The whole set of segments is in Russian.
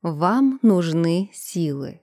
Вам нужны силы.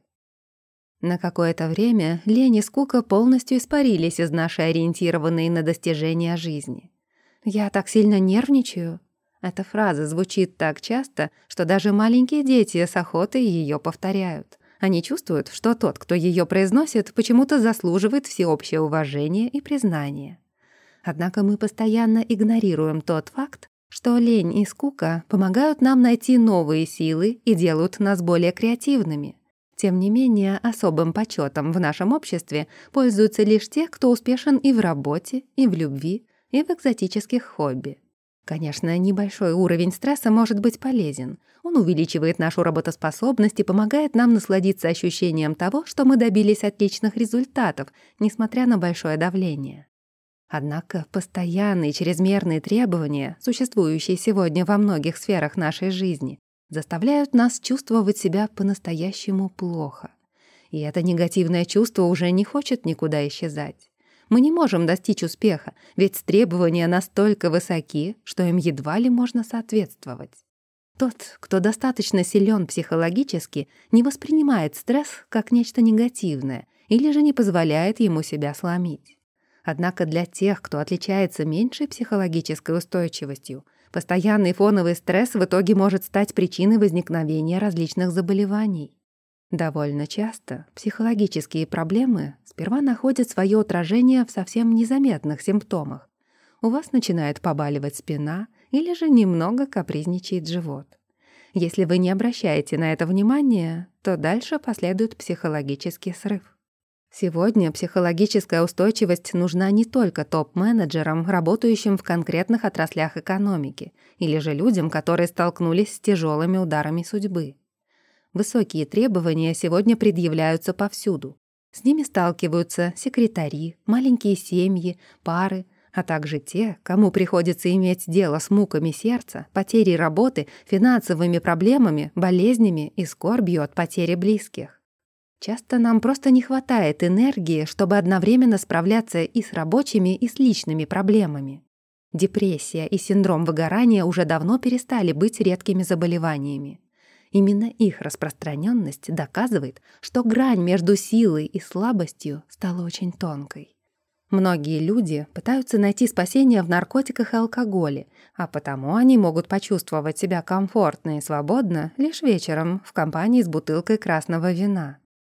На какое-то время лень и скука полностью испарились из нашей ориентированной на достижения жизни. «Я так сильно нервничаю». Эта фраза звучит так часто, что даже маленькие дети с охотой ее повторяют. Они чувствуют, что тот, кто ее произносит, почему-то заслуживает всеобщее уважение и признание. Однако мы постоянно игнорируем тот факт, что лень и скука помогают нам найти новые силы и делают нас более креативными. Тем не менее, особым почетом в нашем обществе пользуются лишь те, кто успешен и в работе, и в любви, и в экзотических хобби. Конечно, небольшой уровень стресса может быть полезен. Он увеличивает нашу работоспособность и помогает нам насладиться ощущением того, что мы добились отличных результатов, несмотря на большое давление. Однако постоянные чрезмерные требования, существующие сегодня во многих сферах нашей жизни, заставляют нас чувствовать себя по-настоящему плохо. И это негативное чувство уже не хочет никуда исчезать. Мы не можем достичь успеха, ведь требования настолько высоки, что им едва ли можно соответствовать. Тот, кто достаточно силен психологически, не воспринимает стресс как нечто негативное или же не позволяет ему себя сломить. Однако для тех, кто отличается меньшей психологической устойчивостью, постоянный фоновый стресс в итоге может стать причиной возникновения различных заболеваний. Довольно часто психологические проблемы сперва находят свое отражение в совсем незаметных симптомах. У вас начинает побаливать спина или же немного капризничает живот. Если вы не обращаете на это внимания, то дальше последует психологический срыв. Сегодня психологическая устойчивость нужна не только топ-менеджерам, работающим в конкретных отраслях экономики, или же людям, которые столкнулись с тяжелыми ударами судьбы. Высокие требования сегодня предъявляются повсюду. С ними сталкиваются секретари, маленькие семьи, пары, а также те, кому приходится иметь дело с муками сердца, потерей работы, финансовыми проблемами, болезнями и скорбью от потери близких. Часто нам просто не хватает энергии, чтобы одновременно справляться и с рабочими, и с личными проблемами. Депрессия и синдром выгорания уже давно перестали быть редкими заболеваниями. Именно их распространенность доказывает, что грань между силой и слабостью стала очень тонкой. Многие люди пытаются найти спасение в наркотиках и алкоголе, а потому они могут почувствовать себя комфортно и свободно лишь вечером в компании с бутылкой красного вина.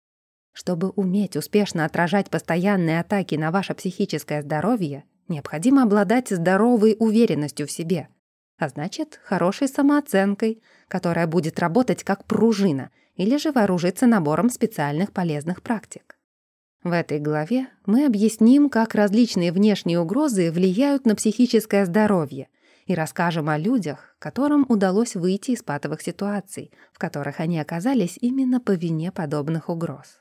Чтобы уметь успешно отражать постоянные атаки на ваше психическое здоровье, необходимо обладать здоровой уверенностью в себе, а значит, хорошей самооценкой, которая будет работать как пружина, или же вооружиться набором специальных полезных практик. В этой главе мы объясним, как различные внешние угрозы влияют на психическое здоровье, и расскажем о людях, которым удалось выйти из патовых ситуаций, в которых они оказались именно по вине подобных угроз.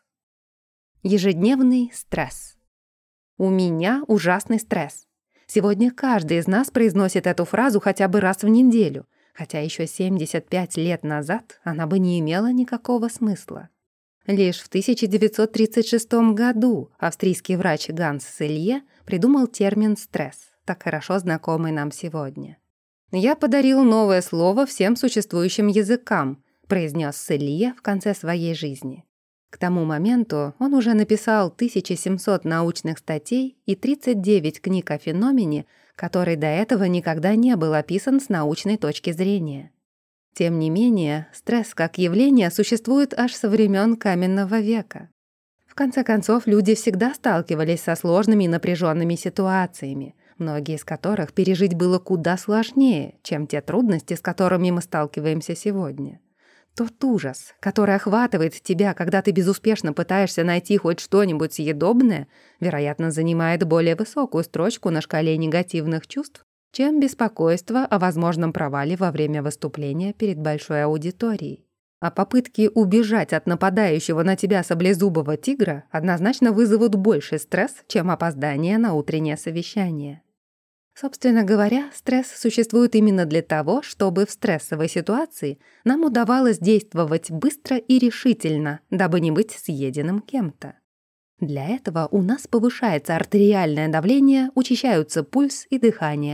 Ежедневный стресс. «У меня ужасный стресс». Сегодня каждый из нас произносит эту фразу хотя бы раз в неделю, хотя еще 75 лет назад она бы не имела никакого смысла. Лишь в 1936 году австрийский врач Ганс Селье придумал термин «стресс», так хорошо знакомый нам сегодня. «Я подарил новое слово всем существующим языкам», произнес Селье в конце своей жизни. К тому моменту он уже написал 1700 научных статей и 39 книг о феномене, который до этого никогда не был описан с научной точки зрения. Тем не менее, стресс как явление существует аж со времен каменного века. В конце концов, люди всегда сталкивались со сложными и напряженными ситуациями, многие из которых пережить было куда сложнее, чем те трудности, с которыми мы сталкиваемся сегодня. Тот ужас, который охватывает тебя, когда ты безуспешно пытаешься найти хоть что-нибудь съедобное, вероятно, занимает более высокую строчку на шкале негативных чувств, чем беспокойство о возможном провале во время выступления перед большой аудиторией. А попытки убежать от нападающего на тебя саблезубого тигра однозначно вызовут больший стресс, чем опоздание на утреннее совещание. Собственно говоря, стресс существует именно для того, чтобы в стрессовой ситуации нам удавалось действовать быстро и решительно, дабы не быть съеденным кем-то. Для этого у нас повышается артериальное давление, учащаются пульс и дыхание.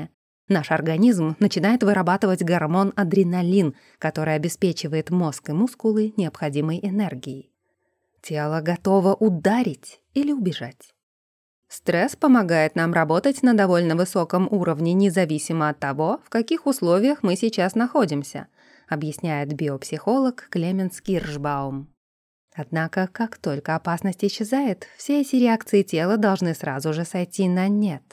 Наш организм начинает вырабатывать гормон адреналин, который обеспечивает мозг и мускулы необходимой энергией. Тело готово ударить или убежать. Стресс помогает нам работать на довольно высоком уровне, независимо от того, в каких условиях мы сейчас находимся, объясняет биопсихолог Клеменс Киршбаум. Однако, как только опасность исчезает, все эти реакции тела должны сразу же сойти на нет.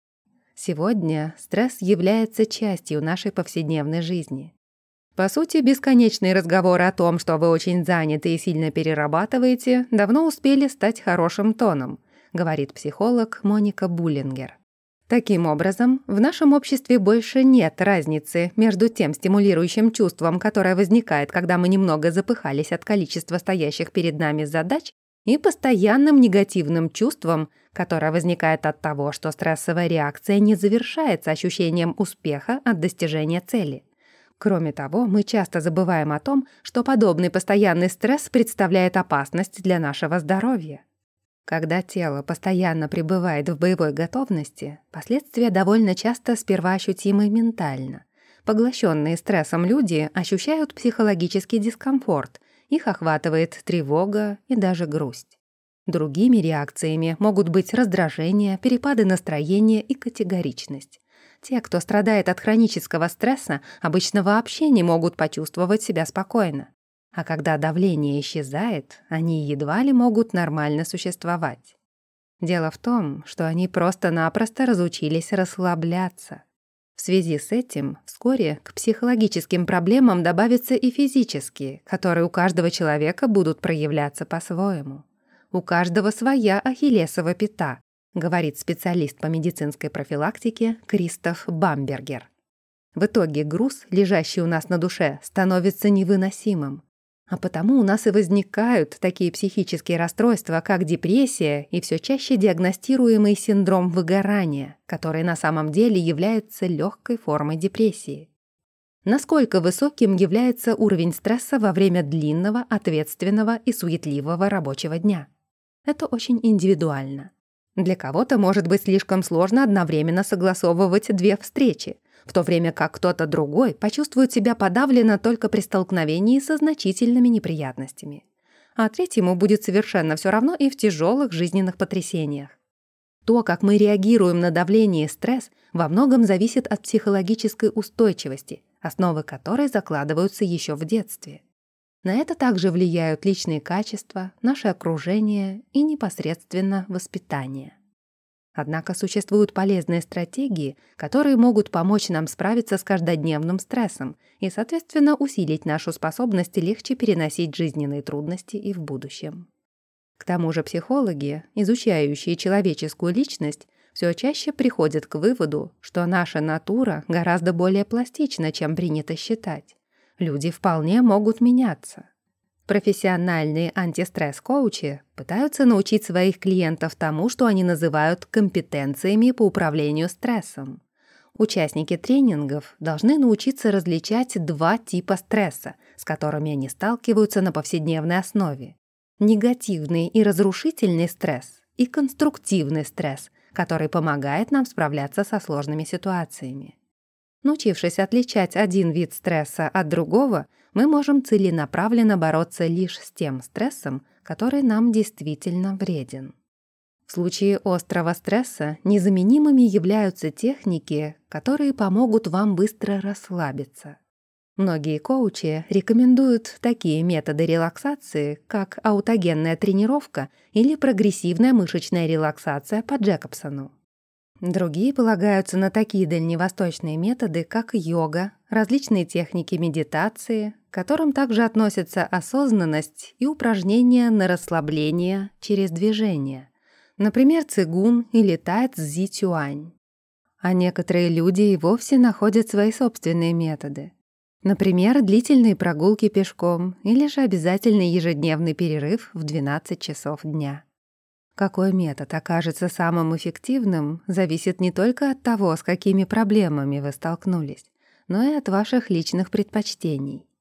Сегодня стресс является частью нашей повседневной жизни. По сути, бесконечные разговоры о том, что вы очень заняты и сильно перерабатываете, давно успели стать хорошим тоном, говорит психолог Моника Буллингер. Таким образом, в нашем обществе больше нет разницы между тем стимулирующим чувством, которое возникает, когда мы немного запыхались от количества стоящих перед нами задач, и постоянным негативным чувством, которое возникает от того, что стрессовая реакция не завершается ощущением успеха от достижения цели. Кроме того, мы часто забываем о том, что подобный постоянный стресс представляет опасность для нашего здоровья. Когда тело постоянно пребывает в боевой готовности, последствия довольно часто сперва ощутимы ментально. Поглощенные стрессом люди ощущают психологический дискомфорт, их охватывает тревога и даже грусть. Другими реакциями могут быть раздражение, перепады настроения и категоричность. Те, кто страдает от хронического стресса, обычно вообще не могут почувствовать себя спокойно. А когда давление исчезает, они едва ли могут нормально существовать. Дело в том, что они просто-напросто разучились расслабляться. В связи с этим вскоре к психологическим проблемам добавятся и физические, которые у каждого человека будут проявляться по-своему. У каждого своя ахиллесова пята, говорит специалист по медицинской профилактике Кристоф Бамбергер. В итоге груз, лежащий у нас на душе, становится невыносимым. А потому у нас и возникают такие психические расстройства, как депрессия и все чаще диагностируемый синдром выгорания, который на самом деле является легкой формой депрессии. Насколько высоким является уровень стресса во время длинного, ответственного и суетливого рабочего дня? Это очень индивидуально. Для кого-то может быть слишком сложно одновременно согласовывать две встречи, в то время как кто-то другой почувствует себя подавленно только при столкновении со значительными неприятностями. А третьему будет совершенно все равно и в тяжелых жизненных потрясениях. То, как мы реагируем на давление и стресс, во многом зависит от психологической устойчивости, основы которой закладываются еще в детстве. На это также влияют личные качества, наше окружение и непосредственно воспитание. Однако существуют полезные стратегии, которые могут помочь нам справиться с каждодневным стрессом и, соответственно, усилить нашу способность легче переносить жизненные трудности и в будущем. К тому же психологи, изучающие человеческую личность, все чаще приходят к выводу, что наша натура гораздо более пластична, чем принято считать. Люди вполне могут меняться. Профессиональные антистресс-коучи пытаются научить своих клиентов тому, что они называют компетенциями по управлению стрессом. Участники тренингов должны научиться различать два типа стресса, с которыми они сталкиваются на повседневной основе. Негативный и разрушительный стресс и конструктивный стресс, который помогает нам справляться со сложными ситуациями. Научившись отличать один вид стресса от другого, мы можем целенаправленно бороться лишь с тем стрессом, который нам действительно вреден. В случае острого стресса незаменимыми являются техники, которые помогут вам быстро расслабиться. Многие коучи рекомендуют такие методы релаксации, как аутогенная тренировка или прогрессивная мышечная релаксация по Джекобсону. Другие полагаются на такие дальневосточные методы, как йога, различные техники медитации, к которым также относятся осознанность и упражнения на расслабление через движение, например, цигун или тайцзи-цюань. А некоторые люди и вовсе находят свои собственные методы. Например, длительные прогулки пешком или же обязательный ежедневный перерыв в 12 часов дня. Какой метод окажется самым эффективным, зависит не только от того, с какими проблемами вы столкнулись, но и от ваших личных предпочтений.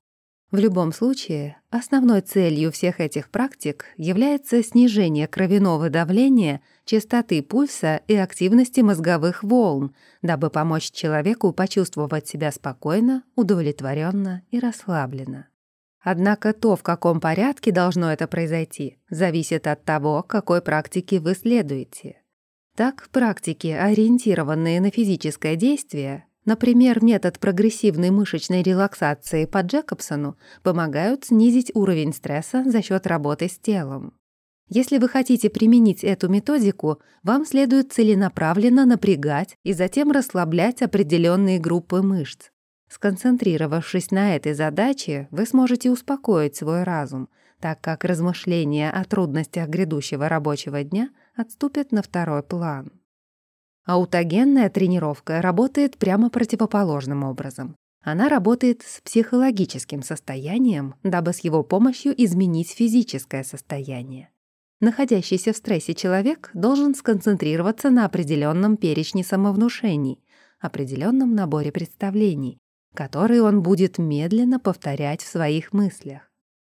В любом случае, основной целью всех этих практик является снижение кровяного давления, частоты пульса и активности мозговых волн, дабы помочь человеку почувствовать себя спокойно, удовлетворенно и расслабленно. Однако то, в каком порядке должно это произойти, зависит от того, какой практике вы следуете. Так, практики, ориентированные на физическое действие, например, метод прогрессивной мышечной релаксации по Джекобсону, помогают снизить уровень стресса за счет работы с телом. Если вы хотите применить эту методику, вам следует целенаправленно напрягать и затем расслаблять определенные группы мышц. Сконцентрировавшись на этой задаче, вы сможете успокоить свой разум, так как размышления о трудностях грядущего рабочего дня отступят на второй план. Аутогенная тренировка работает прямо противоположным образом. Она работает с психологическим состоянием, дабы с его помощью изменить физическое состояние. Находящийся в стрессе человек должен сконцентрироваться на определенном перечне самовнушений, определенном наборе представлений, которые он будет медленно повторять в своих мыслях.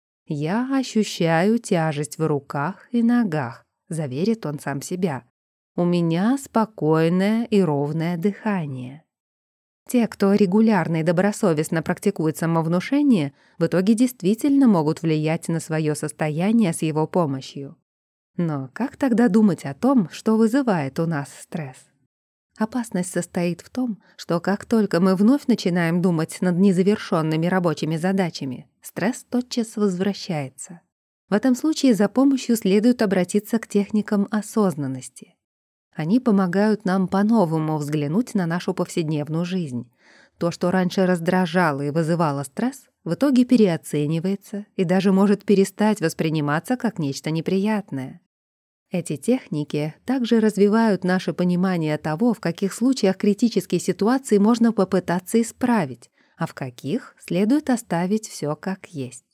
«Я ощущаю тяжесть в руках и ногах», — заверит он сам себя. «У меня спокойное и ровное дыхание». Те, кто регулярно и добросовестно практикует самовнушение, в итоге действительно могут влиять на свое состояние с его помощью. Но как тогда думать о том, что вызывает у нас стресс? Опасность состоит в том, что как только мы вновь начинаем думать над незавершенными рабочими задачами, стресс тотчас возвращается. В этом случае за помощью следует обратиться к техникам осознанности. Они помогают нам по-новому взглянуть на нашу повседневную жизнь. То, что раньше раздражало и вызывало стресс, в итоге переоценивается и даже может перестать восприниматься как нечто неприятное. Эти техники также развивают наше понимание того, в каких случаях критические ситуации можно попытаться исправить, а в каких следует оставить все как есть.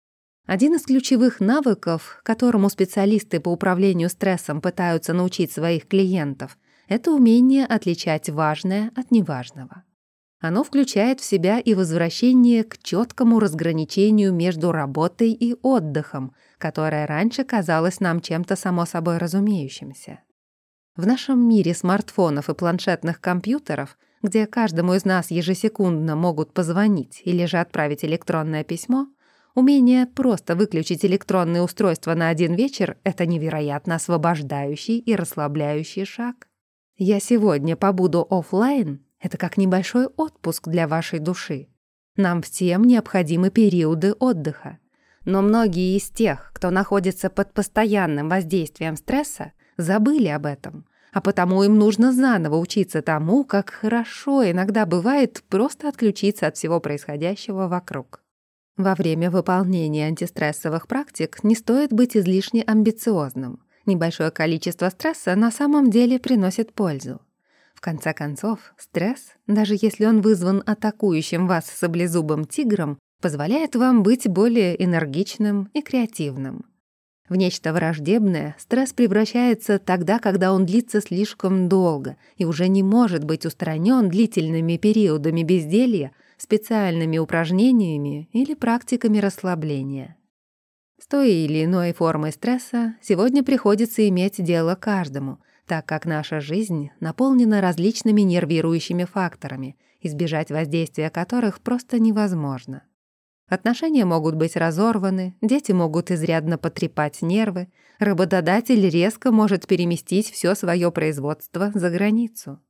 Один из ключевых навыков, которому специалисты по управлению стрессом пытаются научить своих клиентов, это умение отличать важное от неважного. Оно включает в себя и возвращение к четкому разграничению между работой и отдыхом, которое раньше казалось нам чем-то само собой разумеющимся. В нашем мире смартфонов и планшетных компьютеров, где каждому из нас ежесекундно могут позвонить или же отправить электронное письмо, умение просто выключить электронные устройства на один вечер — это невероятно освобождающий и расслабляющий шаг. «Я сегодня побуду офлайн» — это как небольшой отпуск для вашей души. Нам всем необходимы периоды отдыха. Но многие из тех, кто находится под постоянным воздействием стресса, забыли об этом, а потому им нужно заново учиться тому, как хорошо иногда бывает просто отключиться от всего происходящего вокруг. Во время выполнения антистрессовых практик не стоит быть излишне амбициозным. Небольшое количество стресса на самом деле приносит пользу. В конце концов, стресс, даже если он вызван атакующим вас саблезубым тигром, позволяет вам быть более энергичным и креативным. В нечто враждебное стресс превращается тогда, когда он длится слишком долго и уже не может быть устранен длительными периодами безделья, специальными упражнениями или практиками расслабления. С той или иной формой стресса сегодня приходится иметь дело каждому, так как наша жизнь наполнена различными нервирующими факторами, избежать воздействия которых просто невозможно. Отношения могут быть разорваны, дети могут изрядно потрепать нервы, работодатель резко может переместить все свое производство за границу.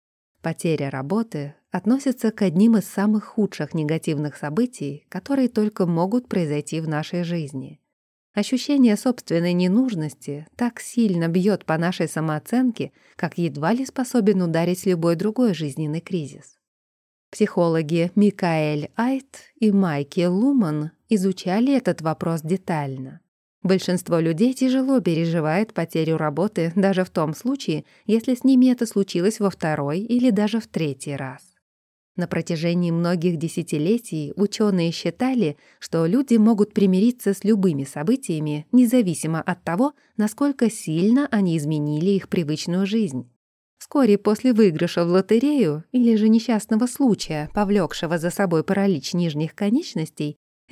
Потеря работы относится к одним из самых худших негативных событий, которые только могут произойти в нашей жизни. Ощущение собственной ненужности так сильно бьет по нашей самооценке, как едва ли способен ударить любой другой жизненный кризис. Психологи Микаэль Айт и Майки Луман изучали этот вопрос детально. Большинство людей тяжело переживает потерю работы даже в том случае, если с ними это случилось во второй или даже в третий раз. На протяжении многих десятилетий ученые считали, что люди могут примириться с любыми событиями, независимо от того, насколько сильно они изменили их привычную жизнь. Вскоре после выигрыша в лотерею или же несчастного случая, повлекшего за собой паралич нижних конечностей,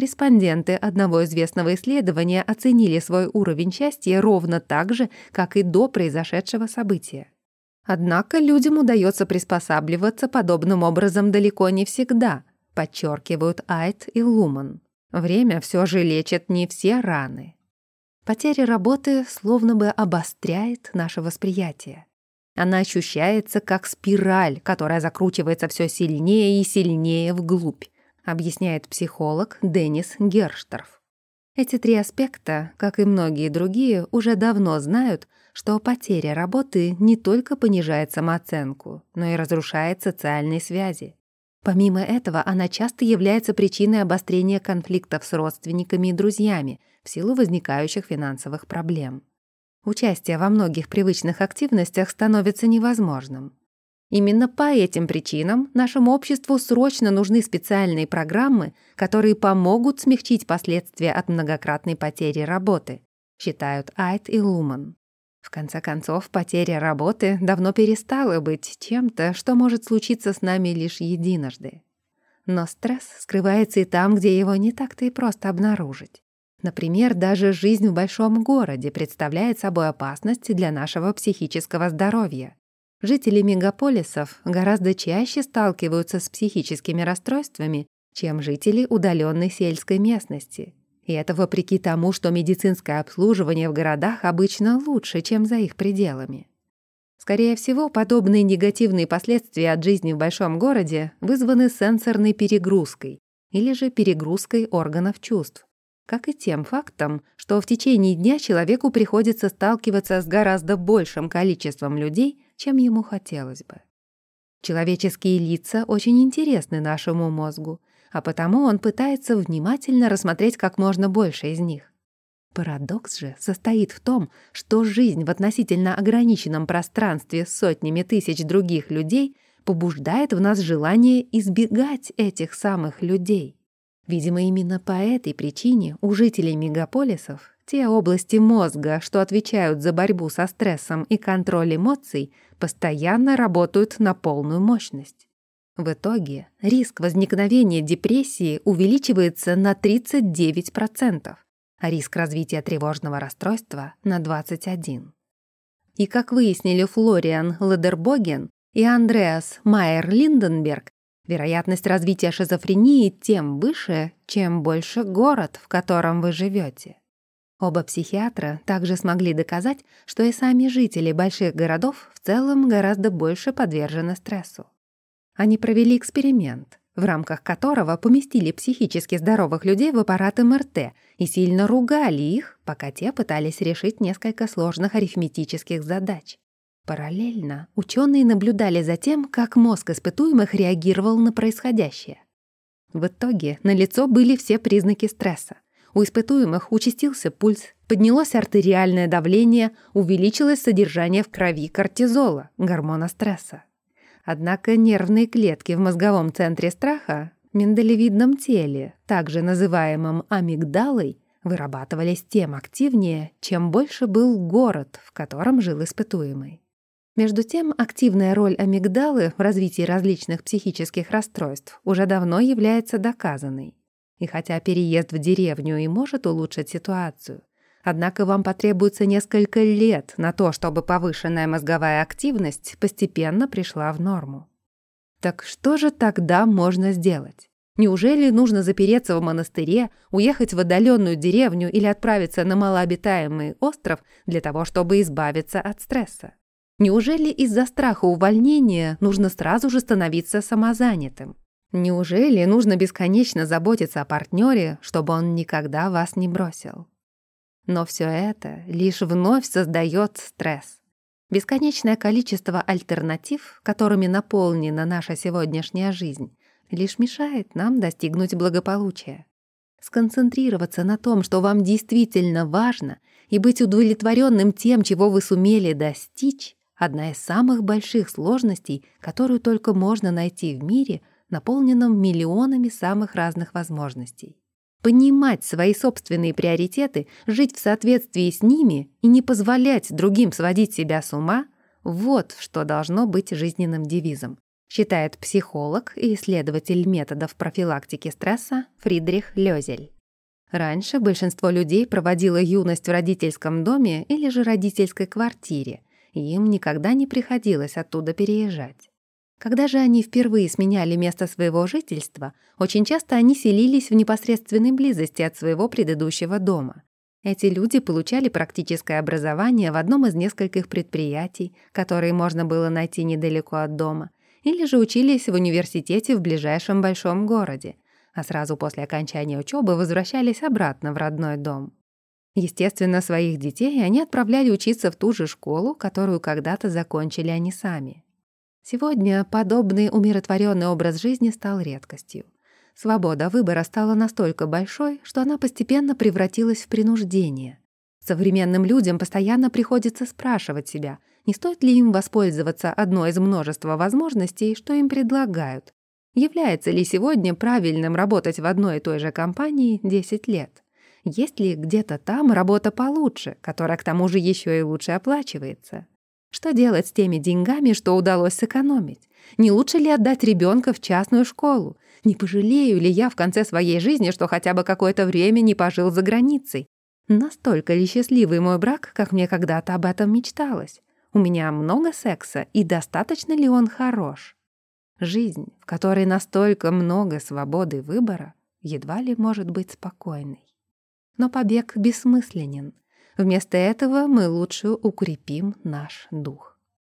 респонденты одного известного исследования оценили свой уровень счастья ровно так же, как и до произошедшего события. Однако людям удается приспосабливаться подобным образом далеко не всегда, подчеркивают Айт и Луман. Время все же лечит не все раны. Потеря работы словно бы обостряет наше восприятие. Она ощущается как спираль, которая закручивается все сильнее и сильнее вглубь, объясняет психолог Деннис Гершторф. Эти три аспекта, как и многие другие, уже давно знают, что потеря работы не только понижает самооценку, но и разрушает социальные связи. Помимо этого, она часто является причиной обострения конфликтов с родственниками и друзьями в силу возникающих финансовых проблем. Участие во многих привычных активностях становится невозможным. Именно по этим причинам нашему обществу срочно нужны специальные программы, которые помогут смягчить последствия от многократной потери работы, считают Айт и Луман. В конце концов, потеря работы давно перестала быть чем-то, что может случиться с нами лишь единожды. Но стресс скрывается и там, где его не так-то и просто обнаружить. Например, даже жизнь в большом городе представляет собой опасность для нашего психического здоровья. Жители мегаполисов гораздо чаще сталкиваются с психическими расстройствами, чем жители удаленной сельской местности. И это вопреки тому, что медицинское обслуживание в городах обычно лучше, чем за их пределами. Скорее всего, подобные негативные последствия от жизни в большом городе вызваны сенсорной перегрузкой или же перегрузкой органов чувств, как и тем фактом, что в течение дня человеку приходится сталкиваться с гораздо большим количеством людей, чем ему хотелось бы. Человеческие лица очень интересны нашему мозгу, а потому он пытается внимательно рассмотреть как можно больше из них. Парадокс же состоит в том, что жизнь в относительно ограниченном пространстве с сотнями тысяч других людей побуждает в нас желание избегать этих самых людей. Видимо, именно по этой причине у жителей мегаполисов те области мозга, что отвечают за борьбу со стрессом и контроль эмоций, постоянно работают на полную мощность. В итоге риск возникновения депрессии увеличивается на 39%, а риск развития тревожного расстройства — на 21%. И, как выяснили Флориан Ледербоген и Андреас Майер-Линденберг, вероятность развития шизофрении тем выше, чем больше город, в котором вы живете. Оба психиатра также смогли доказать, что и сами жители больших городов в целом гораздо больше подвержены стрессу. Они провели эксперимент, в рамках которого поместили психически здоровых людей в аппарат МРТ и сильно ругали их, пока те пытались решить несколько сложных арифметических задач. Параллельно ученые наблюдали за тем, как мозг испытуемых реагировал на происходящее. В итоге налицо были все признаки стресса. У испытуемых участился пульс, поднялось артериальное давление, увеличилось содержание в крови кортизола, гормона стресса. Однако нервные клетки в мозговом центре страха, миндалевидном теле, также называемом амигдалой, вырабатывались тем активнее, чем больше был город, в котором жил испытуемый. Между тем, активная роль амигдалы в развитии различных психических расстройств уже давно является доказанной. И хотя переезд в деревню и может улучшить ситуацию, однако вам потребуется несколько лет на то, чтобы повышенная мозговая активность постепенно пришла в норму. Так что же тогда можно сделать? Неужели нужно запереться в монастыре, уехать в отдаленную деревню или отправиться на малообитаемый остров для того, чтобы избавиться от стресса? Неужели из-за страха увольнения нужно сразу же становиться самозанятым? Неужели нужно бесконечно заботиться о партнере, чтобы он никогда вас не бросил? Но все это лишь вновь создает стресс. Бесконечное количество альтернатив, которыми наполнена наша сегодняшняя жизнь, лишь мешает нам достигнуть благополучия. Сконцентрироваться на том, что вам действительно важно, и быть удовлетворенным тем, чего вы сумели достичь, одна из самых больших сложностей, которую только можно найти в мире, наполненном миллионами самых разных возможностей. Понимать свои собственные приоритеты, жить в соответствии с ними и не позволять другим сводить себя с ума — вот что должно быть жизненным девизом, считает психолог и исследователь методов профилактики стресса Фридрих Лёзель. Раньше большинство людей проводило юность в родительском доме или же родительской квартире, и им никогда не приходилось оттуда переезжать. Когда же они впервые сменяли место своего жительства, очень часто они селились в непосредственной близости от своего предыдущего дома. Эти люди получали практическое образование в одном из нескольких предприятий, которые можно было найти недалеко от дома, или же учились в университете в ближайшем большом городе, а сразу после окончания учебы возвращались обратно в родной дом. Естественно, своих детей они отправляли учиться в ту же школу, которую когда-то закончили они сами. Сегодня подобный умиротворенный образ жизни стал редкостью. Свобода выбора стала настолько большой, что она постепенно превратилась в принуждение. Современным людям постоянно приходится спрашивать себя, не стоит ли им воспользоваться одной из множества возможностей, что им предлагают. Является ли сегодня правильным работать в одной и той же компании 10 лет? Есть ли где-то там работа получше, которая к тому же еще и лучше оплачивается? Что делать с теми деньгами, что удалось сэкономить? Не лучше ли отдать ребенка в частную школу? Не пожалею ли я в конце своей жизни, что хотя бы какое-то время не пожил за границей? Настолько ли счастливый мой брак, как мне когда-то об этом мечталось? У меня много секса, и достаточно ли он хорош? Жизнь, в которой настолько много свободы выбора, едва ли может быть спокойной. Но побег бессмысленен. Вместо этого мы лучше укрепим наш дух.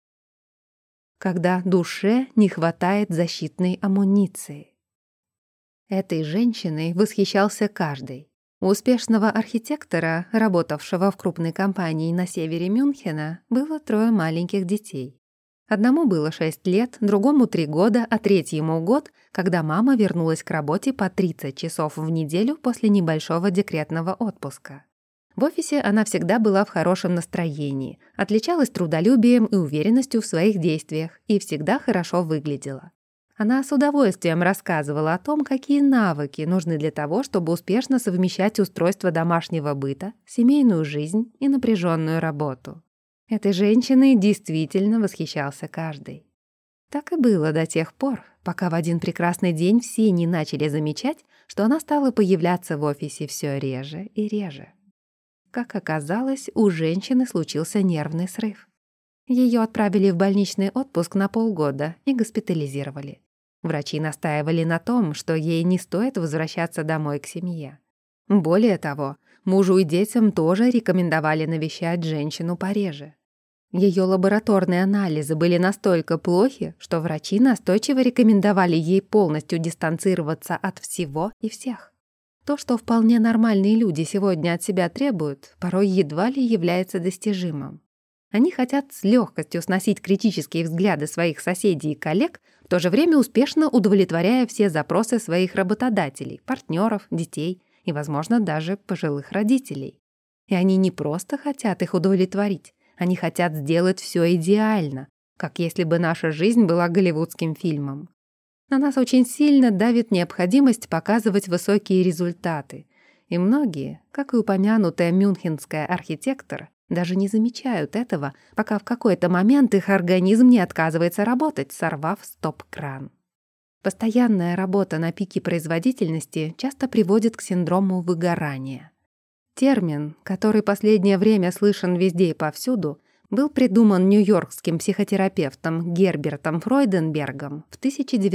Когда душе не хватает защитной амуниции. Этой женщиной восхищался каждый. У успешного архитектора, работавшего в крупной компании на севере Мюнхена, было 3 маленьких детей. Одному было 6 лет, другому 3 года, а третьему год, когда мама вернулась к работе по 30 часов в неделю после небольшого декретного отпуска. В офисе она всегда была в хорошем настроении, отличалась трудолюбием и уверенностью в своих действиях и всегда хорошо выглядела. Она с удовольствием рассказывала о том, какие навыки нужны для того, чтобы успешно совмещать устройство домашнего быта, семейную жизнь и напряженную работу. Этой женщиной действительно восхищался каждый. Так и было до тех пор, пока в один прекрасный день все не начали замечать, что она стала появляться в офисе все реже и реже. Как оказалось, у женщины случился нервный срыв. Ее отправили в больничный отпуск на полгода и госпитализировали. Врачи настаивали на том, что ей не стоит возвращаться домой к семье. Более того, мужу и детям тоже рекомендовали навещать женщину пореже. Ее лабораторные анализы были настолько плохи, что врачи настойчиво рекомендовали ей полностью дистанцироваться от всего и всех. То, что вполне нормальные люди сегодня от себя требуют, порой едва ли является достижимым. Они хотят с легкостью сносить критические взгляды своих соседей и коллег, в то же время успешно удовлетворяя все запросы своих работодателей, партнеров, детей и, возможно, даже пожилых родителей. И они не просто хотят их удовлетворить, они хотят сделать все идеально, как если бы наша жизнь была голливудским фильмом. На нас очень сильно давит необходимость показывать высокие результаты, и многие, как и упомянутая мюнхенская архитектор, даже не замечают этого, пока в какой-то момент их организм не отказывается работать, сорвав стоп-кран. Постоянная работа на пике производительности часто приводит к синдрому выгорания. Термин, который последнее время слышен везде и повсюду, был придуман нью-йоркским психотерапевтом Гербертом Фройденбергом в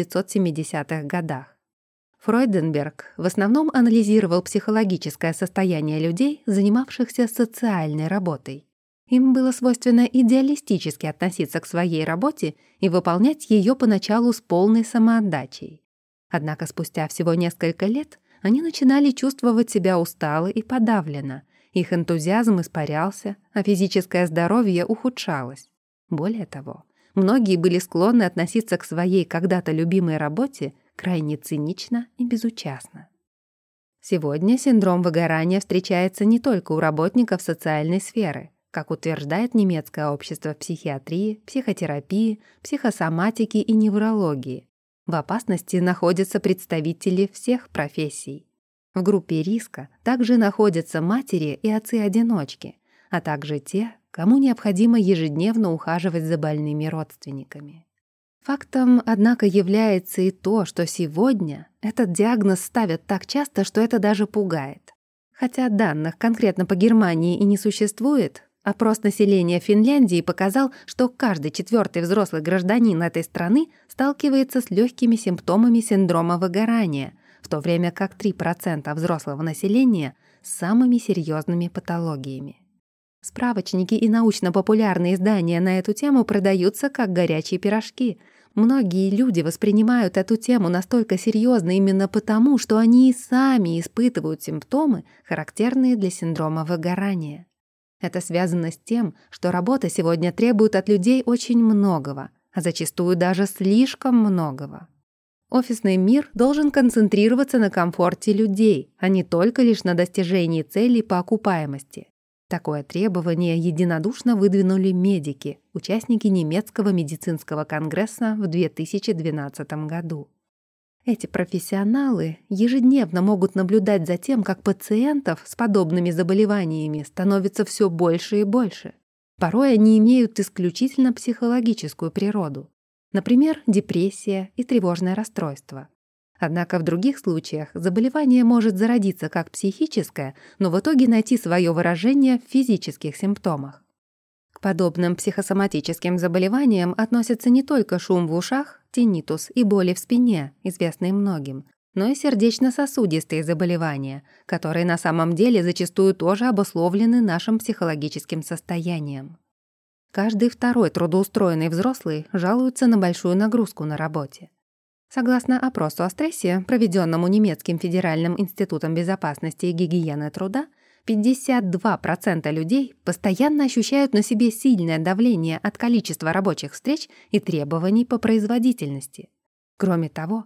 1970-х годах. Фройденберг в основном анализировал психологическое состояние людей, занимавшихся социальной работой. Им было свойственно идеалистически относиться к своей работе и выполнять ее поначалу с полной самоотдачей. Однако спустя всего несколько лет они начинали чувствовать себя устало и подавленно, их энтузиазм испарялся, а физическое здоровье ухудшалось. Более того, многие были склонны относиться к своей когда-то любимой работе крайне цинично и безучастно. Сегодня синдром выгорания встречается не только у работников социальной сферы, как утверждает немецкое общество психиатрии, психотерапии, психосоматики и неврологии. В опасности находятся представители всех профессий. В группе риска также находятся матери и отцы-одиночки, а также те, кому необходимо ежедневно ухаживать за больными родственниками. Фактом, однако, является и то, что сегодня этот диагноз ставят так часто, что это даже пугает. Хотя данных конкретно по Германии и не существует, опрос населения Финляндии показал, что каждый 4-й взрослый гражданин этой страны сталкивается с легкими симптомами синдрома выгорания, в то время как 3% взрослого населения с самыми серьезными патологиями. Справочники и научно-популярные издания на эту тему продаются как горячие пирожки. Многие люди воспринимают эту тему настолько серьезно именно потому, что они и сами испытывают симптомы, характерные для синдрома выгорания. Это связано с тем, что работа сегодня требует от людей очень многого, а зачастую даже слишком многого. Офисный мир должен концентрироваться на комфорте людей, а не только лишь на достижении целей по окупаемости. Такое требование единодушно выдвинули медики, участники немецкого медицинского конгресса в 2012 году. Эти профессионалы ежедневно могут наблюдать за тем, как пациентов с подобными заболеваниями становится все больше и больше. Порой они имеют исключительно психологическую природу. Например, депрессия и тревожное расстройство. Однако в других случаях заболевание может зародиться как психическое, но в итоге найти свое выражение в физических симптомах. К подобным психосоматическим заболеваниям относятся не только шум в ушах, тиннитус и боли в спине, известные многим, но и сердечно-сосудистые заболевания, которые на самом деле зачастую тоже обусловлены нашим психологическим состоянием. Каждый второй трудоустроенный взрослый жалуется на большую нагрузку на работе. Согласно опросу о стрессе, проведенному Немецким федеральным институтом безопасности и гигиены труда, 52% людей постоянно ощущают на себе сильное давление от количества рабочих встреч и требований по производительности. Кроме того,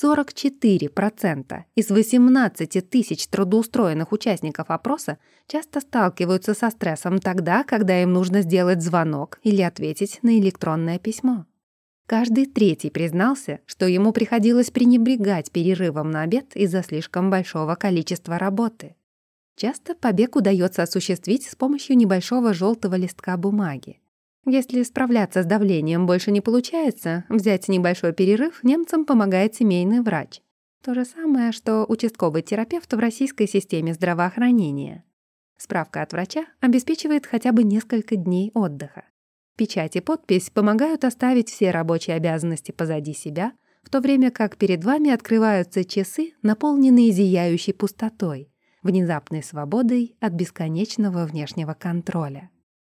44% из 18 тысяч трудоустроенных участников опроса часто сталкиваются со стрессом тогда, когда им нужно сделать звонок или ответить на электронное письмо. Каждый третий признался, что ему приходилось пренебрегать перерывом на обед из-за слишком большого количества работы. Часто побег удается осуществить с помощью небольшого желтого листка бумаги. Если справляться с давлением больше не получается, взять небольшой перерыв немцам помогает семейный врач. То же самое, что участковый терапевт в российской системе здравоохранения. Справка от врача обеспечивает хотя бы несколько дней отдыха. Печать и подпись помогают оставить все рабочие обязанности позади себя, в то время как перед вами открываются часы, наполненные зияющей пустотой, внезапной свободой от бесконечного внешнего контроля.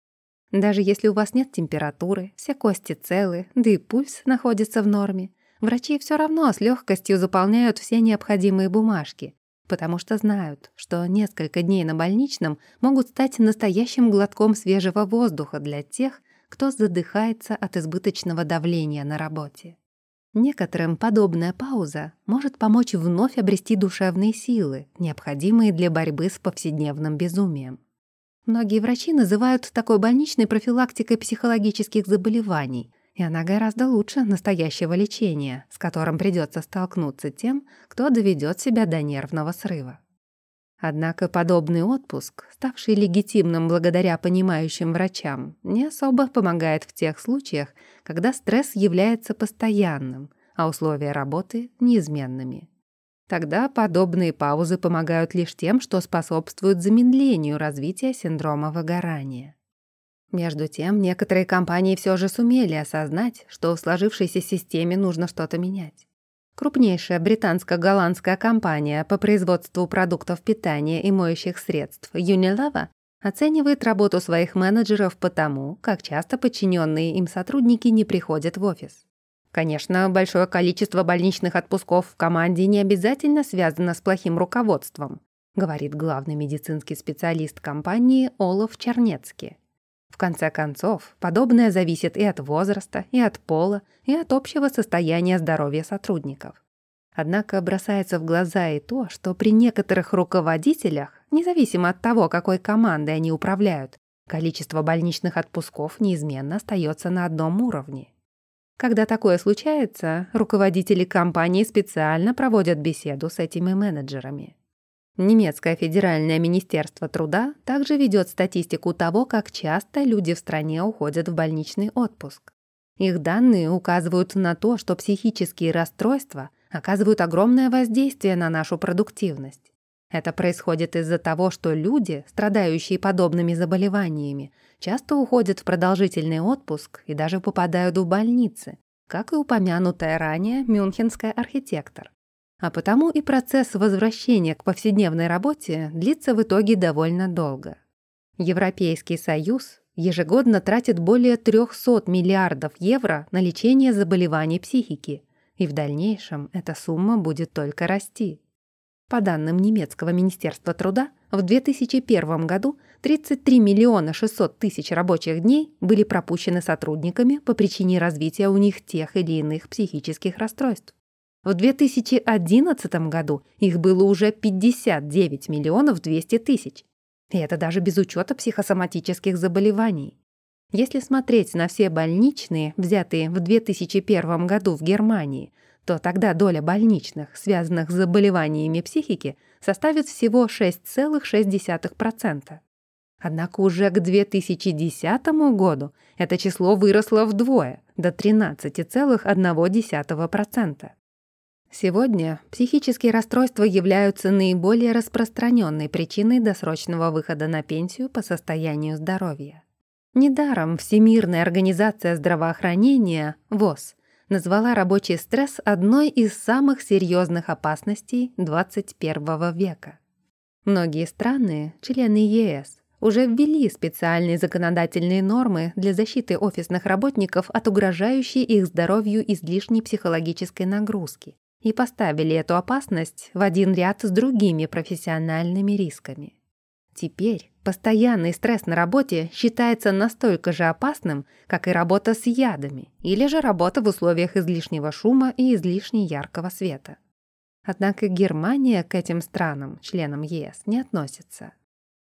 Даже если у вас нет температуры, все кости целы, да и пульс находится в норме, врачи все равно с легкостью заполняют все необходимые бумажки, потому что знают, что несколько дней на больничном могут стать настоящим глотком свежего воздуха для тех, кто задыхается от избыточного давления на работе. Некоторым подобная пауза может помочь вновь обрести душевные силы, необходимые для борьбы с повседневным безумием. Многие врачи называют такой больничной профилактикой психологических заболеваний, и она гораздо лучше настоящего лечения, с которым придется столкнуться тем, кто доведет себя до нервного срыва. Однако подобный отпуск, ставший легитимным благодаря понимающим врачам, не особо помогает в тех случаях, когда стресс является постоянным, а условия работы — неизменными. Тогда подобные паузы помогают лишь тем, что способствуют замедлению развития синдрома выгорания. Между тем, некоторые компании все же сумели осознать, что в сложившейся системе нужно что-то менять. Крупнейшая британско-голландская компания по производству продуктов питания и моющих средств Unilever оценивает работу своих менеджеров по тому, как часто подчиненные им сотрудники не приходят в офис. Конечно, большое количество больничных отпусков в команде не обязательно связано с плохим руководством, говорит главный медицинский специалист компании Олаф Чернецкий. В конце концов, подобное зависит и от возраста, и от пола, и от общего состояния здоровья сотрудников. Однако бросается в глаза и то, что при некоторых руководителях, независимо от того, какой командой они управляют, количество больничных отпусков неизменно остается на одном уровне. Когда такое случается, руководители компании специально проводят беседу с этими менеджерами. Немецкое федеральное министерство труда также ведет статистику того, как часто люди в стране уходят в больничный отпуск. Их данные указывают на то, что психические расстройства оказывают огромное воздействие на нашу продуктивность. Это происходит из-за того, что люди, страдающие подобными заболеваниями, часто уходят в продолжительный отпуск и даже попадают в больницы, как и упомянутая ранее мюнхенская архитектор. А потому и процесс возвращения к повседневной работе длится в итоге довольно долго. Европейский Союз ежегодно тратит более 300 миллиардов евро на лечение заболеваний психики, и в дальнейшем эта сумма будет только расти. По данным немецкого Министерства труда, в 2001 году 33 миллиона 600 тысяч рабочих дней были пропущены сотрудниками по причине развития у них тех или иных психических расстройств. В 2011 году их было уже 59 миллионов 200 тысяч. И это даже без учета психосоматических заболеваний. Если смотреть на все больничные, взятые в 2001 году в Германии, то тогда доля больничных, связанных с заболеваниями психики, составит всего 6,6%. Однако уже к 2010 году это число выросло вдвое, до 13,1%. Сегодня психические расстройства являются наиболее распространенной причиной досрочного выхода на пенсию по состоянию здоровья. Недаром Всемирная организация здравоохранения, ВОЗ, назвала рабочий стресс одной из самых серьезных опасностей 21 века. Многие страны, члены ЕС, уже ввели специальные законодательные нормы для защиты офисных работников от угрожающей их здоровью излишней психологической нагрузки и поставили эту опасность в один ряд с другими профессиональными рисками. Теперь постоянный стресс на работе считается настолько же опасным, как и работа с ядами или же работа в условиях излишнего шума и излишне яркого света. Однако Германия к этим странам, членам ЕС, не относится.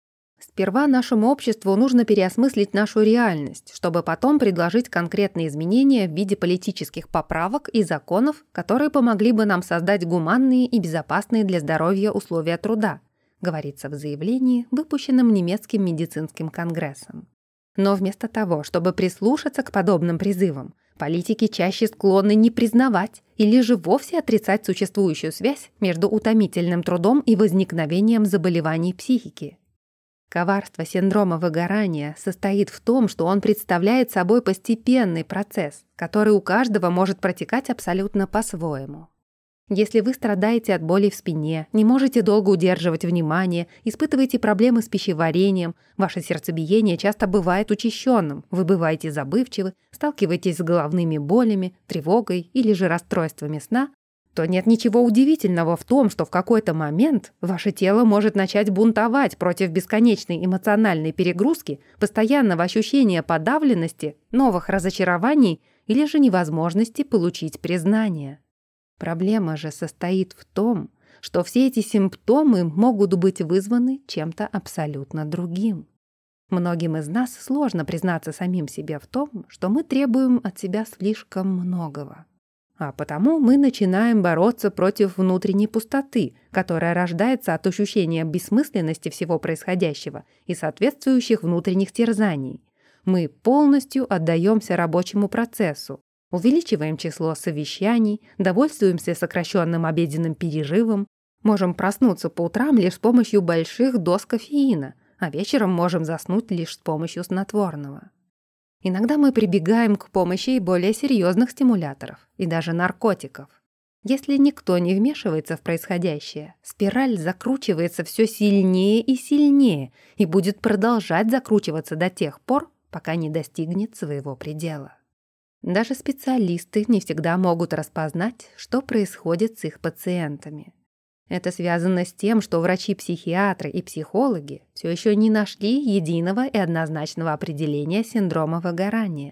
Сперва нашему обществу нужно переосмыслить нашу реальность, чтобы потом предложить конкретные изменения в виде политических поправок и законов, которые помогли бы нам создать гуманные и безопасные для здоровья условия труда, говорится в заявлении, выпущенном немецким медицинским конгрессом. Но вместо того, чтобы прислушаться к подобным призывам, политики чаще склонны не признавать или же вовсе отрицать существующую связь между утомительным трудом и возникновением заболеваний психики. Коварство синдрома выгорания состоит в том, что он представляет собой постепенный процесс, который у каждого может протекать абсолютно по-своему. Если вы страдаете от боли в спине, не можете долго удерживать внимание, испытываете проблемы с пищеварением, ваше сердцебиение часто бывает учащенным, вы бываете забывчивы, сталкиваетесь с головными болями, тревогой или же расстройствами сна, то нет ничего удивительного в том, что в какой-то момент ваше тело может начать бунтовать против бесконечной эмоциональной перегрузки, постоянного ощущения подавленности, новых разочарований или же невозможности получить признание. Проблема же состоит в том, что все эти симптомы могут быть вызваны чем-то абсолютно другим. Многим из нас сложно признаться самим себе в том, что мы требуем от себя слишком многого. А потому мы начинаем бороться против внутренней пустоты, которая рождается от ощущения бессмысленности всего происходящего и соответствующих внутренних терзаний. Мы полностью отдаемся рабочему процессу, увеличиваем число совещаний, довольствуемся сокращенным обеденным перерывом, можем проснуться по утрам лишь с помощью больших доз кофеина, а вечером можем заснуть лишь с помощью снотворного. Иногда мы прибегаем к помощи и более серьезных стимуляторов, и даже наркотиков. Если никто не вмешивается в происходящее, спираль закручивается все сильнее и сильнее и будет продолжать закручиваться до тех пор, пока не достигнет своего предела. Даже специалисты не всегда могут распознать, что происходит с их пациентами. Это связано с тем, что врачи-психиатры и психологи все еще не нашли единого и однозначного определения синдрома выгорания.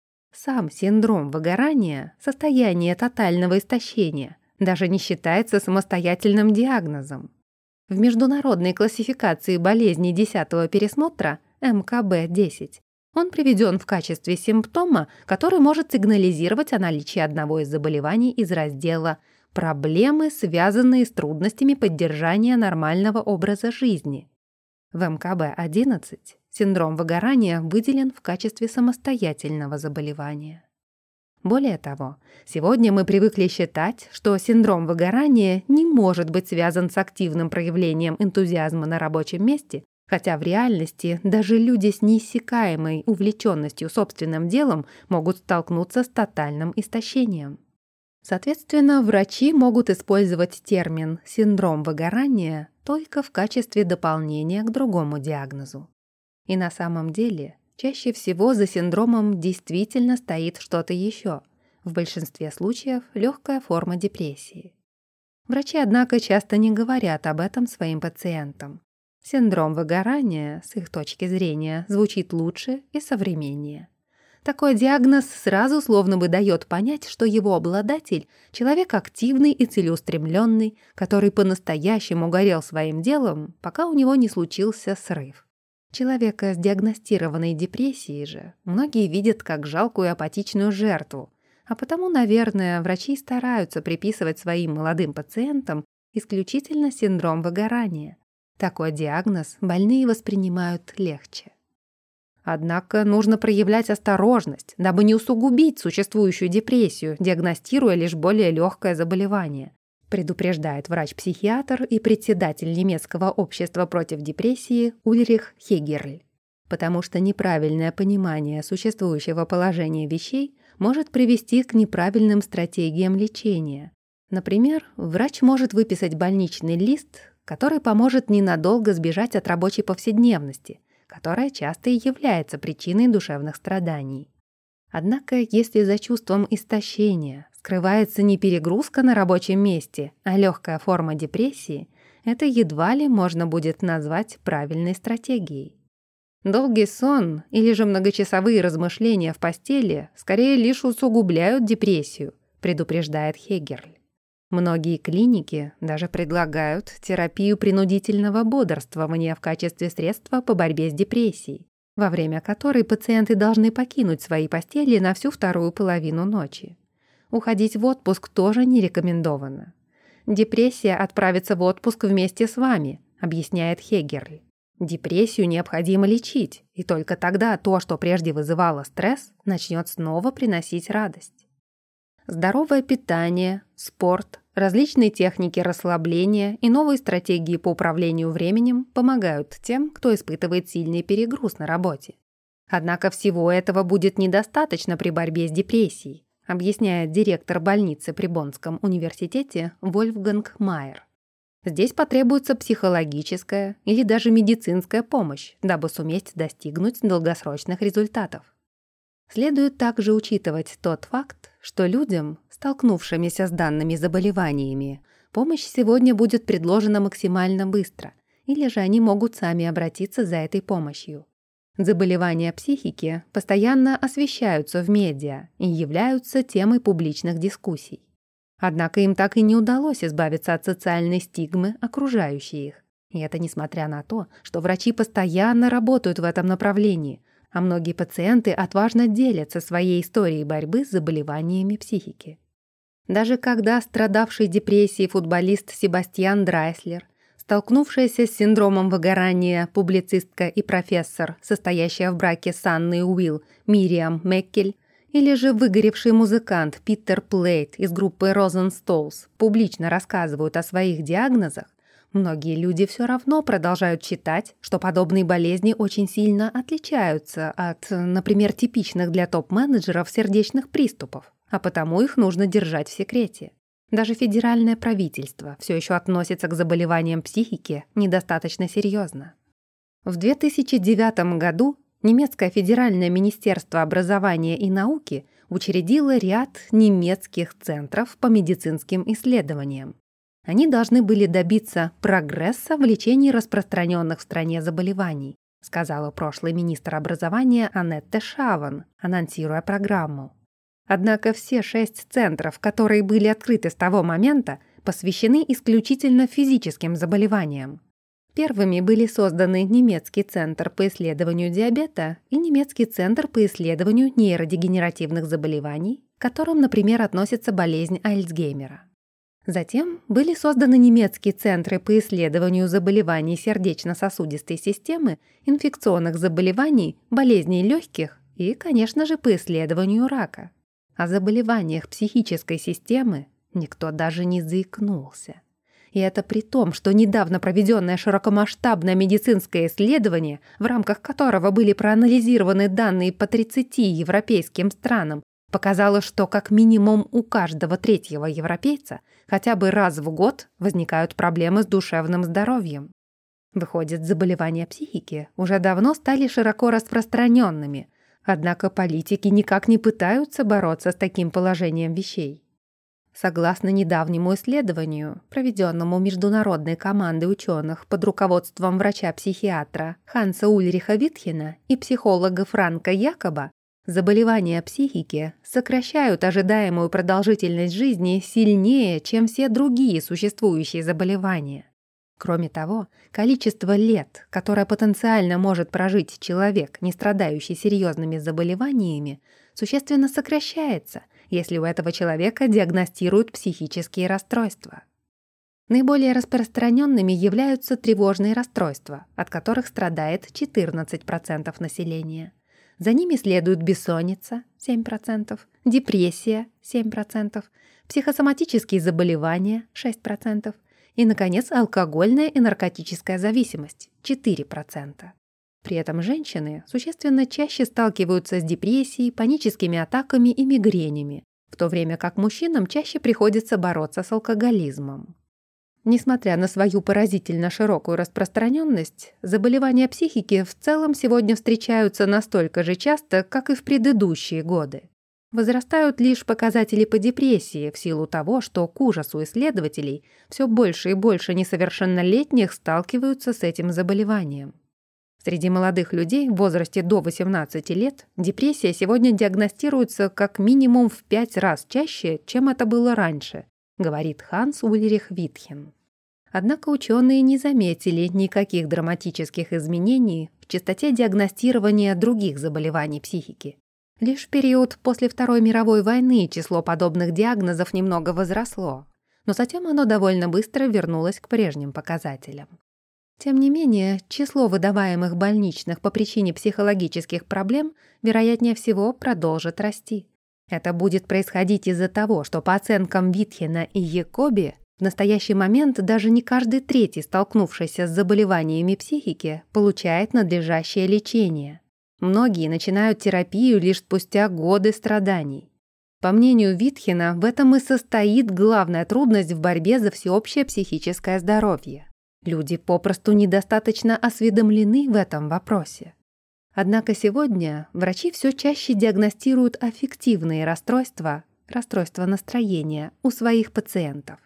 Сам синдром выгорания, состояние тотального истощения, даже не считается самостоятельным диагнозом. В международной классификации болезней 10-го пересмотра МКБ-10 он приведен в качестве симптома, который может сигнализировать о наличии одного из заболеваний из раздела «Проблемы, связанные с трудностями поддержания нормального образа жизни». В МКБ-11 синдром выгорания выделен в качестве самостоятельного заболевания. Более того, сегодня мы привыкли считать, что синдром выгорания не может быть связан с активным проявлением энтузиазма на рабочем месте, хотя в реальности даже люди с неиссякаемой увлеченностью собственным делом могут столкнуться с тотальным истощением. Соответственно, врачи могут использовать термин «синдром выгорания» только в качестве дополнения к другому диагнозу. И на самом деле, чаще всего за синдромом действительно стоит что-то еще, в большинстве случаев легкая форма депрессии. Врачи, однако, часто не говорят об этом своим пациентам. Синдром выгорания, с их точки зрения, звучит лучше и современнее. Такой диагноз сразу словно бы дает понять, что его обладатель — человек активный и целеустремленный, который по-настоящему горел своим делом, пока у него не случился срыв. Человека с диагностированной депрессией же многие видят как жалкую апатичную жертву, а потому, наверное, врачи стараются приписывать своим молодым пациентам исключительно синдром выгорания. Такой диагноз больные воспринимают легче. Однако нужно проявлять осторожность, дабы не усугубить существующую депрессию, диагностируя лишь более легкое заболевание, предупреждает врач-психиатр и председатель немецкого общества против депрессии Ульрих Хегерль. Потому что неправильное понимание существующего положения вещей может привести к неправильным стратегиям лечения. Например, врач может выписать больничный лист, который поможет ненадолго сбежать от рабочей повседневности, которая часто и является причиной душевных страданий. Однако, если за чувством истощения скрывается не перегрузка на рабочем месте, а легкая форма депрессии, это едва ли можно будет назвать правильной стратегией. Долгий сон или же многочасовые размышления в постели скорее лишь усугубляют депрессию, предупреждает Хегерль. Многие клиники даже предлагают терапию принудительного бодрствования в качестве средства по борьбе с депрессией, во время которой пациенты должны покинуть свои постели на всю вторую половину ночи. Уходить в отпуск тоже не рекомендовано. Депрессия отправится в отпуск вместе с вами, объясняет Хегерль. Депрессию необходимо лечить, и только тогда то, что прежде вызывало стресс, начнет снова приносить радость. Здоровое питание, спорт, различные техники расслабления и новые стратегии по управлению временем помогают тем, кто испытывает сильный перегруз на работе. Однако всего этого будет недостаточно при борьбе с депрессией, объясняет директор больницы при Боннском университете Вольфганг Майер. Здесь потребуется психологическая или даже медицинская помощь, дабы суметь достигнуть долгосрочных результатов. Следует также учитывать тот факт, что людям, столкнувшимися с данными заболеваниями, помощь сегодня будет предложена максимально быстро, или же они могут сами обратиться за этой помощью. Заболевания психики постоянно освещаются в медиа и являются темой публичных дискуссий. Однако им так и не удалось избавиться от социальной стигмы, окружающей их. И это несмотря на то, что врачи постоянно работают в этом направлении, а многие пациенты отважно делятся своей историей борьбы с заболеваниями психики. Даже когда страдавший депрессией футболист Себастьян Драйслер, столкнувшаяся с синдромом выгорания публицистка и профессор, состоящая в браке с Анной Уилл, Мириам Меккель, или же выгоревший музыкант Питер Плейт из группы Розенстолз публично рассказывают о своих диагнозах, многие люди все равно продолжают считать, что подобные болезни очень сильно отличаются от, например, типичных для топ-менеджеров сердечных приступов, а потому их нужно держать в секрете. Даже федеральное правительство все еще относится к заболеваниям психики недостаточно серьезно. В 2009 году немецкое федеральное министерство образования и науки учредило ряд немецких центров по медицинским исследованиям. Они должны были добиться прогресса в лечении распространенных в стране заболеваний, сказала прошлый министр образования Аннетте Шаван, анонсируя программу. Однако все 6 центров, которые были открыты с того момента, посвящены исключительно физическим заболеваниям. Первыми были созданы немецкий центр по исследованию диабета и немецкий центр по исследованию нейродегенеративных заболеваний, к которым, например, относится болезнь Альцгеймера. Затем были созданы немецкие центры по исследованию заболеваний сердечно-сосудистой системы, инфекционных заболеваний, болезней легких и, конечно же, по исследованию рака. О заболеваниях психической системы никто даже не заикнулся. И это при том, что недавно проведенное широкомасштабное медицинское исследование, в рамках которого были проанализированы данные по 30 европейским странам, показало, что как минимум у каждого третьего европейца хотя бы раз в год возникают проблемы с душевным здоровьем. Выходит, заболевания психики уже давно стали широко распространенными, однако политики никак не пытаются бороться с таким положением вещей. Согласно недавнему исследованию, проведенному международной командой ученых под руководством врача-психиатра Ханса Ульриха Витхена и психолога Франка Якоба, заболевания психики сокращают ожидаемую продолжительность жизни сильнее, чем все другие существующие заболевания. Кроме того, количество лет, которое потенциально может прожить человек, не страдающий серьезными заболеваниями, существенно сокращается, если у этого человека диагностируют психические расстройства. Наиболее распространенными являются тревожные расстройства, от которых страдает 14% населения. За ними следует бессонница – 7%, депрессия – 7%, психосоматические заболевания – 6%, и, наконец, алкогольная и наркотическая зависимость – 4%. При этом женщины существенно чаще сталкиваются с депрессией, паническими атаками и мигренями, в то время как мужчинам чаще приходится бороться с алкоголизмом. Несмотря на свою поразительно широкую распространенность, заболевания психики в целом сегодня встречаются настолько же часто, как и в предыдущие годы. Возрастают лишь показатели по депрессии в силу того, что, к ужасу исследователей, все больше и больше несовершеннолетних сталкиваются с этим заболеванием. Среди молодых людей в возрасте до 18 лет депрессия сегодня диагностируется как минимум в 5 раз чаще, чем это было раньше, говорит Ханс Ульрих Витхен. Однако ученые не заметили никаких драматических изменений в частоте диагностирования других заболеваний психики. Лишь в период после Второй мировой войны число подобных диагнозов немного возросло, но затем оно довольно быстро вернулось к прежним показателям. Тем не менее, число выдаваемых больничных по причине психологических проблем, вероятнее всего, продолжит расти. Это будет происходить из-за того, что по оценкам Витхена и Якоби, в настоящий момент даже не каждый третий, столкнувшийся с заболеваниями психики, получает надлежащее лечение. Многие начинают терапию лишь спустя годы страданий. По мнению Витхена, в этом и состоит главная трудность в борьбе за всеобщее психическое здоровье. Люди попросту недостаточно осведомлены в этом вопросе. Однако сегодня врачи все чаще диагностируют аффективные расстройства, расстройства настроения у своих пациентов.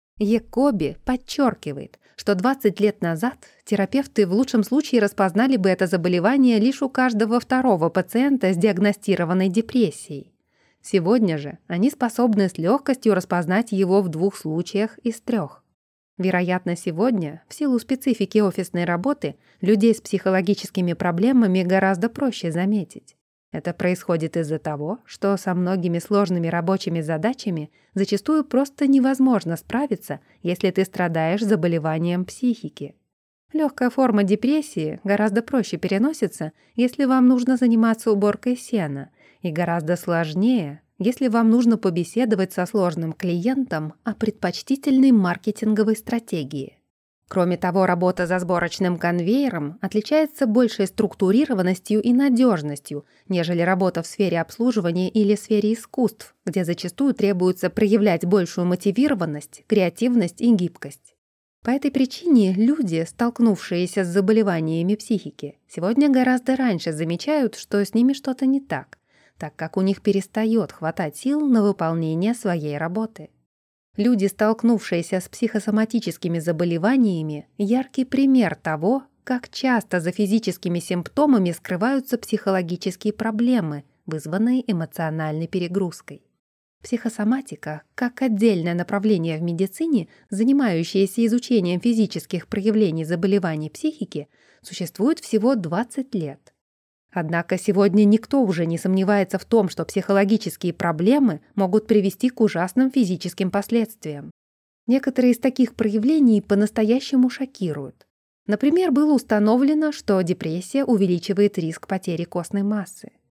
Якоби подчеркивает, что 20 лет назад терапевты в лучшем случае распознали бы это заболевание лишь у каждого второго пациента с диагностированной депрессией. Сегодня же они способны с легкостью распознать его в 2 случаях из 3. Вероятно, сегодня, в силу специфики офисной работы, людей с психологическими проблемами гораздо проще заметить. Это происходит из-за того, что со многими сложными рабочими задачами зачастую просто невозможно справиться, если ты страдаешь заболеванием психики. Легкая форма депрессии гораздо проще переносится, если вам нужно заниматься уборкой сена, и гораздо сложнее, если вам нужно побеседовать со сложным клиентом о предпочтительной маркетинговой стратегии. Кроме того, работа за сборочным конвейером отличается большей структурированностью и надежностью, нежели работа в сфере обслуживания или сфере искусств, где зачастую требуется проявлять большую мотивированность, креативность и гибкость. По этой причине люди, столкнувшиеся с заболеваниями психики, сегодня гораздо раньше замечают, что с ними что-то не так как у них перестает хватать сил на выполнение своей работы. Люди, столкнувшиеся с психосоматическими заболеваниями, яркий пример того, как часто за физическими симптомами скрываются психологические проблемы, вызванные эмоциональной перегрузкой. Психосоматика, как отдельное направление в медицине, занимающееся изучением физических проявлений заболеваний психики, существует всего 20 лет. Однако сегодня никто уже не сомневается в том, что психологические проблемы могут привести к ужасным физическим последствиям. Некоторые из таких проявлений по-настоящему шокируют. Например, было установлено, что депрессия увеличивает риск потери костной массы.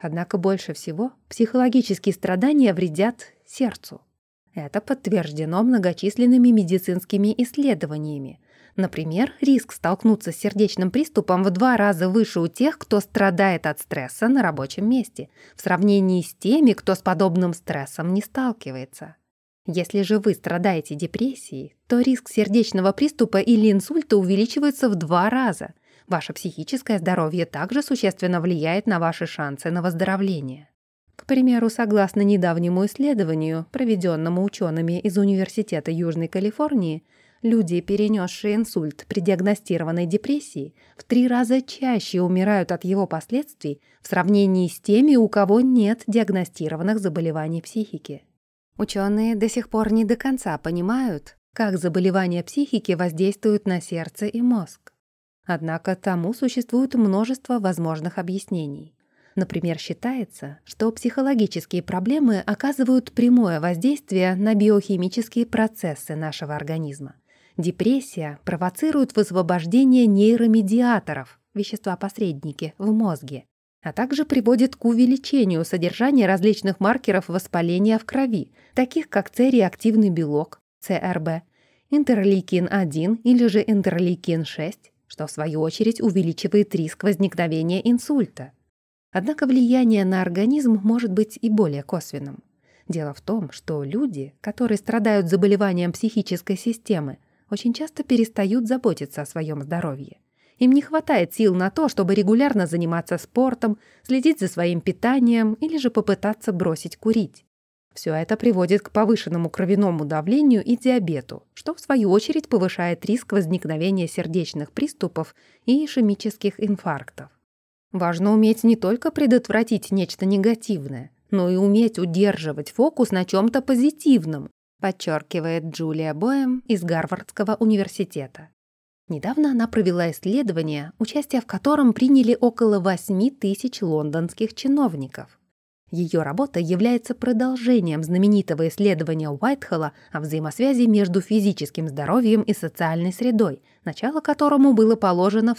Однако больше всего психологические страдания вредят сердцу. Это подтверждено многочисленными медицинскими исследованиями. Например, риск столкнуться с сердечным приступом в 2 раза выше у тех, кто страдает от стресса на рабочем месте, в сравнении с теми, кто с подобным стрессом не сталкивается. Если же вы страдаете депрессией, то риск сердечного приступа или инсульта увеличивается в 2 раза. Ваше психическое здоровье также существенно влияет на ваши шансы на выздоровление. К примеру, согласно недавнему исследованию, проведенному учеными из Университета Южной Калифорнии, люди, перенесшие инсульт при диагностированной депрессии, в 3 раза чаще умирают от его последствий в сравнении с теми, у кого нет диагностированных заболеваний психики. Ученые до сих пор не до конца понимают, как заболевания психики воздействуют на сердце и мозг. Однако тому существует множество возможных объяснений. Например, считается, что психологические проблемы оказывают прямое воздействие на биохимические процессы нашего организма. Депрессия провоцирует высвобождение нейромедиаторов, вещества-посредники, в мозге, а также приводит к увеличению содержания различных маркеров воспаления в крови, таких как С-реактивный белок, ЦРБ, интерлейкин-1 или же интерлейкин-6, что в свою очередь увеличивает риск возникновения инсульта. Однако влияние на организм может быть и более косвенным. Дело в том, что люди, которые страдают заболеванием психической системы, очень часто перестают заботиться о своем здоровье. Им не хватает сил на то, чтобы регулярно заниматься спортом, следить за своим питанием или же попытаться бросить курить. Все это приводит к повышенному кровяному давлению и диабету, что в свою очередь повышает риск возникновения сердечных приступов и ишемических инфарктов. Важно уметь не только предотвратить нечто негативное, но и уметь удерживать фокус на чем-то позитивном, подчеркивает Джулия Боэм из Гарвардского университета. Недавно она провела исследование, участие в котором приняли около 8 тысяч лондонских чиновников. Ее работа является продолжением знаменитого исследования Уайтхолла о взаимосвязи между физическим здоровьем и социальной средой, начало которому было положено в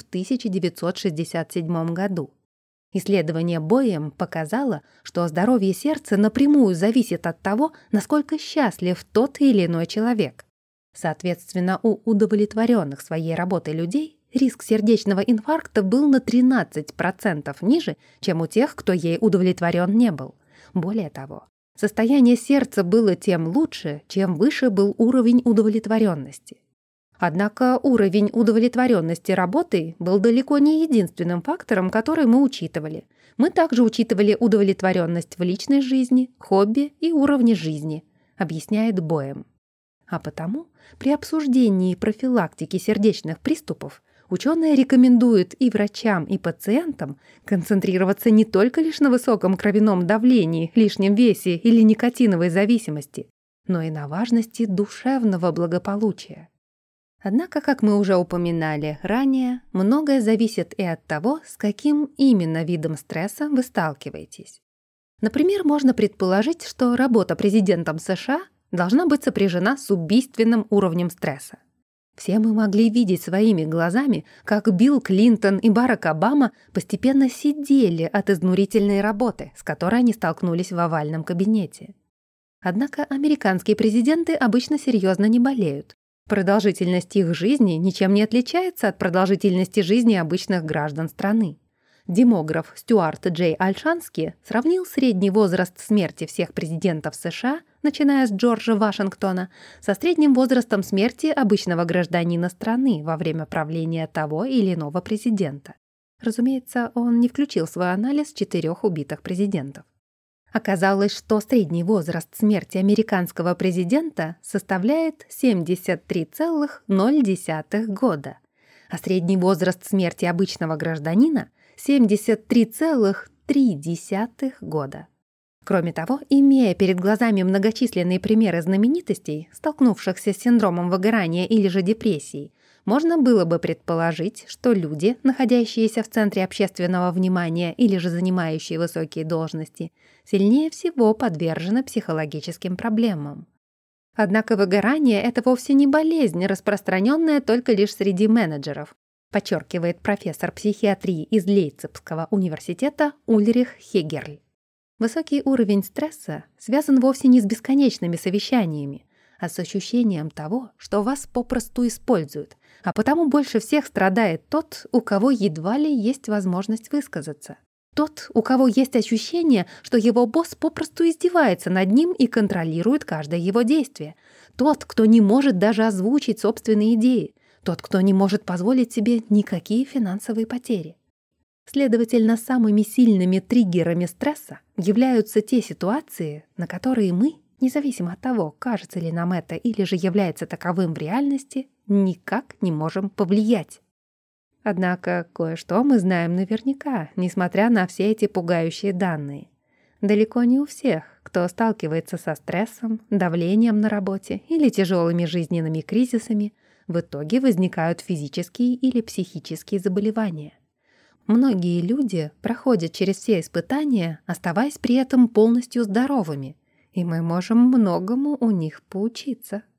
1967 году. Исследование Боэм показало, что здоровье сердца напрямую зависит от того, насколько счастлив тот или иной человек. Соответственно, у удовлетворенных своей работой людей риск сердечного инфаркта был на 13% ниже, чем у тех, кто ей удовлетворен не был. Более того, состояние сердца было тем лучше, чем выше был уровень удовлетворенности. Однако уровень удовлетворенности работой был далеко не единственным фактором, который мы учитывали. Мы также учитывали удовлетворенность в личной жизни, хобби и уровне жизни, объясняет Боэм. А потому при обсуждении профилактики сердечных приступов ученые рекомендуют и врачам, и пациентам концентрироваться не только лишь на высоком кровяном давлении, лишнем весе или никотиновой зависимости, но и на важности душевного благополучия. Однако, как мы уже упоминали ранее, многое зависит и от того, с каким именно видом стресса вы сталкиваетесь. Например, можно предположить, что работа президентом США должна быть сопряжена с убийственным уровнем стресса. Все мы могли видеть своими глазами, как Билл Клинтон и Барак Обама постепенно сидели от изнурительной работы, с которой они столкнулись в овальном кабинете. Однако американские президенты обычно серьезно не болеют. Продолжительность их жизни ничем не отличается от продолжительности жизни обычных граждан страны. Демограф Стюарт Джей Ольшански сравнил средний возраст смерти всех президентов США, начиная с Джорджа Вашингтона, со средним возрастом смерти обычного гражданина страны во время правления того или иного президента. Разумеется, он не включил в свой анализ 4 убитых президентов. Оказалось, что средний возраст смерти американского президента составляет 73,0 года, а средний возраст смерти обычного гражданина — 73,3 года. Кроме того, имея перед глазами многочисленные примеры знаменитостей, столкнувшихся с синдромом выгорания или же депрессией, можно было бы предположить, что люди, находящиеся в центре общественного внимания или же занимающие высокие должности, сильнее всего подвержены психологическим проблемам. Однако выгорание — это вовсе не болезнь, распространенная только лишь среди менеджеров. подчеркивает профессор психиатрии из Лейпцигского университета Ульрих Хегерль. Высокий уровень стресса связан вовсе не с бесконечными совещаниями, а с ощущением того, что вас попросту используют, а потому больше всех страдает тот, у кого едва ли есть возможность высказаться. Тот, у кого есть ощущение, что его босс попросту издевается над ним и контролирует каждое его действие. Тот, кто не может даже озвучить собственные идеи. Тот, кто не может позволить себе никакие финансовые потери. Следовательно, самыми сильными триггерами стресса являются те ситуации, на которые мы, независимо от того, кажется ли нам это или же является таковым в реальности, никак не можем повлиять. Однако кое-что мы знаем наверняка, несмотря на все эти пугающие данные. Далеко не у всех, кто сталкивается со стрессом, давлением на работе или тяжелыми жизненными кризисами, в итоге возникают физические или психические заболевания. Многие люди проходят через все испытания, оставаясь при этом полностью здоровыми, и мы можем многому у них поучиться.